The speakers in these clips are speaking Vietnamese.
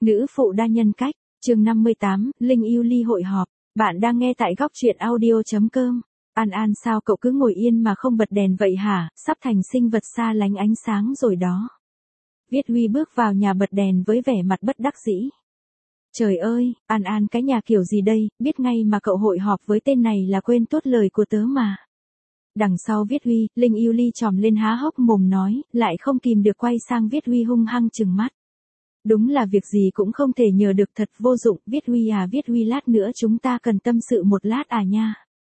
Nữ phụ đa nhân cách, chương 58, Linh yêu ly hội họp. Bạn đang nghe tại góc truyện audio.com. An sao cậu cứ ngồi yên mà không bật đèn vậy hả, sắp thành sinh vật xa lánh ánh sáng rồi đó. Viết Huy bước vào nhà bật đèn với vẻ mặt bất đắc dĩ. Trời ơi, An cái nhà kiểu gì đây, biết ngay mà cậu hội họp với tên này là quên tốt lời của tớ mà. Đằng sau Viết Huy, Linh yêu ly tròm lên há hốc mồm nói, lại không kìm được quay sang Viết Huy hung hăng trừng mắt. Đúng là việc gì cũng không thể nhờ được, thật vô dụng. Viết Huy lát nữa chúng ta cần tâm sự một lát à nha.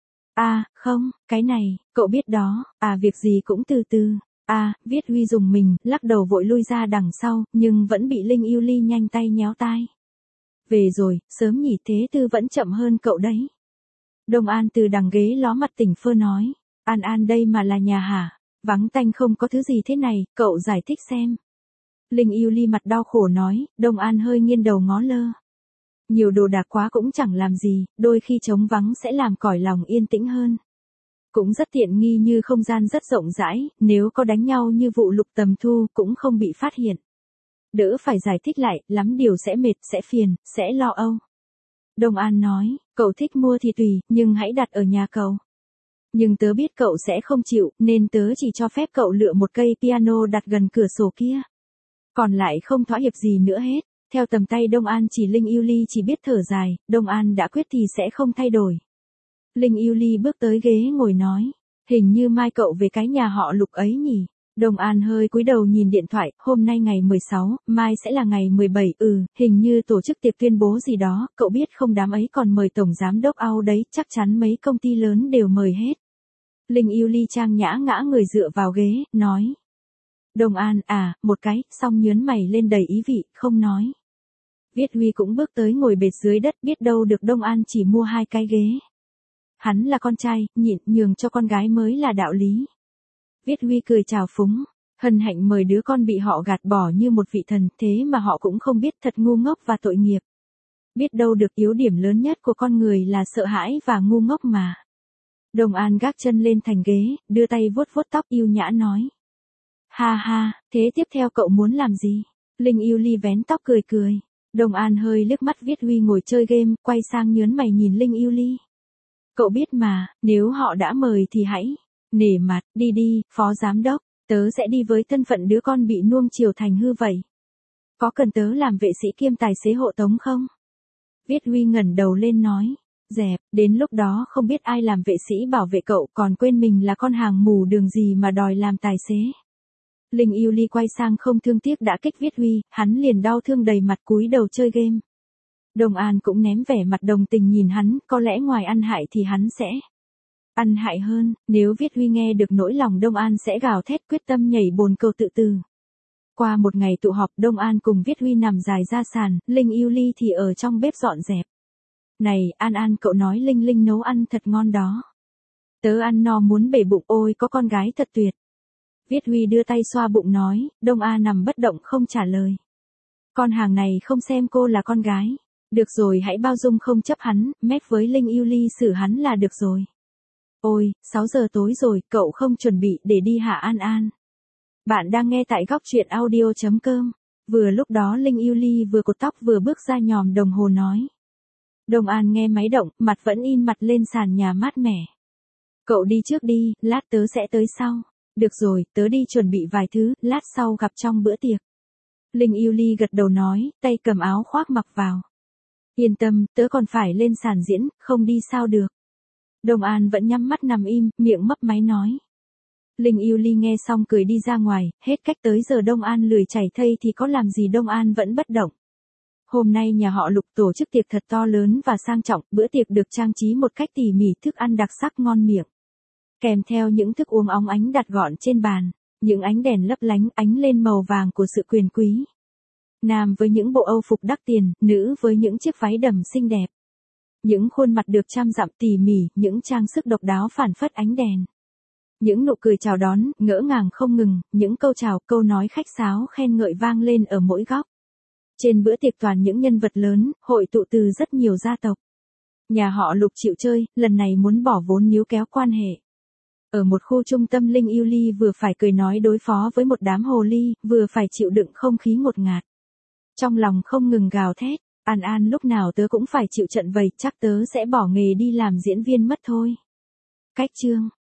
Không, cái này, cậu biết đó, việc gì cũng từ từ. Viết Huy dùng mình, lắc đầu vội lui ra đằng sau, nhưng vẫn bị Linh yêu ly nhanh tay nhéo tai. Về rồi, sớm nhỉ, thế tư vẫn chậm hơn cậu đấy. Đông An từ đằng ghế ló mặt tỉnh phơ nói. An đây mà là nhà hả? Vắng tanh không có thứ gì thế này, cậu giải thích xem. Linh yêu ly mặt đau khổ nói, Đông An hơi nghiêng đầu ngó lơ. Nhiều đồ đạc quá cũng chẳng làm gì, đôi khi trống vắng sẽ làm cõi lòng yên tĩnh hơn. Cũng rất tiện nghi như không gian rất rộng rãi, nếu có đánh nhau như vụ Lục Tầm Thu cũng không bị phát hiện. Đỡ phải giải thích lại, lắm điều sẽ mệt, sẽ phiền, sẽ lo âu. Đông An nói, cậu thích mua thì tùy, nhưng hãy đặt ở nhà cậu. Nhưng tớ biết cậu sẽ không chịu, nên tớ chỉ cho phép cậu lựa một cây piano đặt gần cửa sổ kia. Còn lại không thỏa hiệp gì nữa hết. Theo tầm tay Đông An chỉ, Linh yêu ly chỉ biết thở dài, Đông An đã quyết thì sẽ không thay đổi. Linh yêu ly bước tới ghế ngồi nói, hình như mai cậu về cái nhà họ Lục ấy nhỉ. Đông An hơi cúi đầu nhìn điện thoại, hôm nay ngày 16, mai sẽ là ngày 17, hình như tổ chức tiệc tuyên bố gì đó, cậu biết không, đám ấy còn mời tổng giám đốc Ao đấy, chắc chắn mấy công ty lớn đều mời hết. Linh yêu ly trang nhã ngã người dựa vào ghế, nói. Đông An, một cái, xong nhớn mày lên đầy ý vị, không nói. Viết Huy cũng bước tới ngồi bệt dưới đất, biết đâu được Đông An chỉ mua 2 cái ghế. Hắn là con trai, nhịn nhường cho con gái mới là đạo lý. Viết Huy cười chào phúng, hân hạnh mời đứa con bị họ gạt bỏ như một vị thần, thế mà họ cũng không biết, thật ngu ngốc và tội nghiệp. Biết đâu được yếu điểm lớn nhất của con người là sợ hãi và ngu ngốc mà. Đông An gác chân lên thành ghế, đưa tay vuốt vuốt tóc yêu nhã nói. Ha, thế tiếp theo cậu muốn làm gì? Linh yêu ly vén tóc cười cười. Đông An hơi liếc mắt Viết Huy ngồi chơi game, quay sang nhớn mày nhìn Linh yêu ly. Cậu biết mà, nếu họ đã mời thì hãy nể mặt, đi, phó giám đốc, tớ sẽ đi với thân phận đứa con bị nuông chiều thành hư vậy. Có cần tớ làm vệ sĩ kiêm tài xế hộ tống không? Viết Huy ngẩng đầu lên nói. Dẹp, đến lúc đó không biết ai làm vệ sĩ bảo vệ cậu, còn quên mình là con hàng mù đường gì mà đòi làm tài xế. Linh yêu ly quay sang không thương tiếc đã kích Viết Huy, hắn liền đau thương đầy mặt cúi đầu chơi game. Đông An cũng ném vẻ mặt đồng tình nhìn hắn, có lẽ ngoài ăn hại thì hắn sẽ ăn hại hơn. Nếu Viết Huy nghe được nỗi lòng Đông An sẽ gào thét, quyết tâm nhảy bồn cầu tự tử. Qua một ngày tụ họp, Đông An cùng Viết Huy nằm dài ra sàn, Linh yêu ly thì ở trong bếp dọn dẹp. Này, An cậu nói Linh nấu ăn thật ngon đó. Tớ ăn no muốn bể bụng, ôi có con gái thật tuyệt. Viết Huy đưa tay xoa bụng nói, Đông A nằm bất động không trả lời. Con hàng này không xem cô là con gái. Được rồi, hãy bao dung không chấp hắn, mét với Linh yêu ly xử hắn là được rồi. Ôi, 6 giờ tối rồi, cậu không chuẩn bị để đi hả An? Bạn đang nghe tại góc truyện audio.com. Vừa lúc đó Linh yêu ly vừa cột tóc vừa bước ra nhòm đồng hồ nói. Đông An nghe máy động, mặt vẫn in mặt lên sàn nhà mát mẻ. Cậu đi trước đi, lát tớ sẽ tới sau. Được rồi, tớ đi chuẩn bị vài thứ, lát sau gặp trong bữa tiệc. Linh yêu ly gật đầu nói, tay cầm áo khoác mặc vào. Yên tâm, tớ còn phải lên sàn diễn, không đi sao được. Đông An vẫn nhắm mắt nằm im, miệng mấp máy nói. Linh yêu ly nghe xong cười đi ra ngoài, hết cách tới giờ Đông An lười chảy thây thì có làm gì Đông An vẫn bất động. Hôm nay nhà họ Lục tổ chức tiệc thật to lớn và sang trọng, bữa tiệc được trang trí một cách tỉ mỉ, thức ăn đặc sắc ngon miệng. Kèm theo những thức uống óng ánh đặt gọn trên bàn, những ánh đèn lấp lánh ánh lên màu vàng của sự quyền quý. Nam với những bộ âu phục đắt tiền, nữ với những chiếc váy đầm xinh đẹp. Những khuôn mặt được chăm dặm tỉ mỉ, những trang sức độc đáo phản phất ánh đèn. Những nụ cười chào đón, ngỡ ngàng không ngừng, những câu chào, câu nói khách sáo khen ngợi vang lên ở mỗi góc. Trên bữa tiệc toàn những nhân vật lớn, hội tụ từ rất nhiều gia tộc. Nhà họ Lục chịu chơi, lần này muốn bỏ vốn níu kéo quan hệ. Ở một khu trung tâm, Linh yêu ly vừa phải cười nói đối phó với một đám hồ ly, vừa phải chịu đựng không khí ngột ngạt. Trong lòng không ngừng gào thét, An An lúc nào tớ cũng phải chịu trận vậy, chắc tớ sẽ bỏ nghề đi làm diễn viên mất thôi. Cách chương